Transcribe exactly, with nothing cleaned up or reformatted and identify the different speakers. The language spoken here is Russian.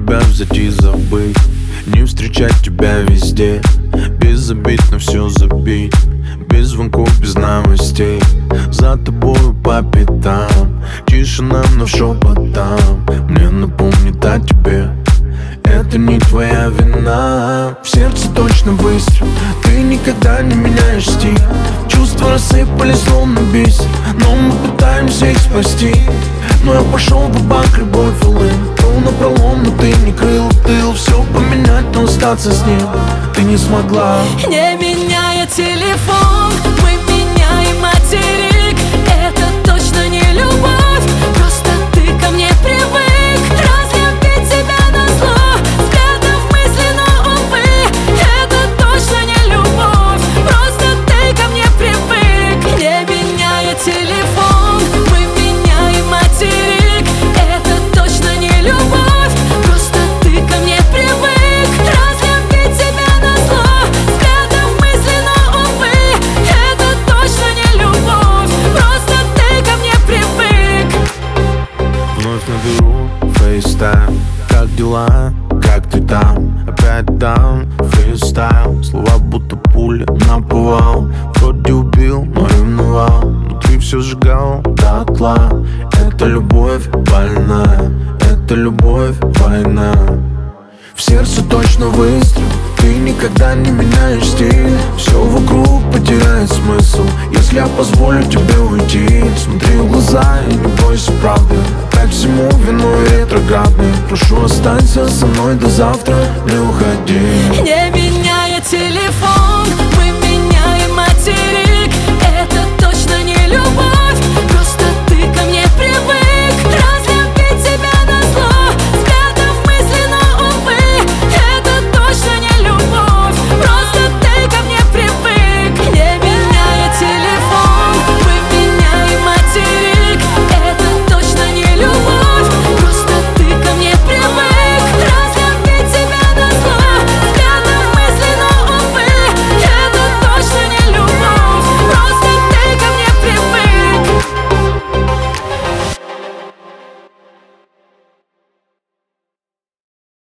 Speaker 1: тебя взять и забыть, не встречать тебя везде, без обид на все забить, без звонков, без новостей, за тобою по пятам, тишина, но шепотом мне напомнит о тебе. Это не твоя вина. В сердце точно выстрел, ты никогда не меняешь стиль. Чувства рассыпались словно бисер, но мы пытаемся их спасти. Но я пошел в банк, любовь улын, был напролом, но ты не крыл тыл. Все поменять, но остаться с ним ты не смогла.
Speaker 2: Не меняя телефон, мы меняем материк. Это точно не любовь, просто ты ко мне привык. Разлюбить тебя назло, взглядов мысленно, увы. Это точно не любовь, просто ты ко мне привык. Не меняя телефон, мы меняем материк. Это точно не любовь, просто ты ко мне привык. Разлюбить тебя назло, взглядов мысленно, увы. Это точно не любовь, просто ты ко мне привык.
Speaker 1: Вновь наберу FaceTime. Как дела? Как ты там? Опять там фристайл. Слова будто пуля наповал. Вроде убил, но ревновал. Внутри все сжигал дотла. Это любовь больная, это любовь война. В сердце точно выстрел, ты никогда не меняешь стиль. Все вокруг потеряет смысл, если я позволю тебе уйти. Смотри в глаза и не бойся правды, опять всему виной ретроградный. Прошу, останься со мной до завтра, не уходи.
Speaker 2: Не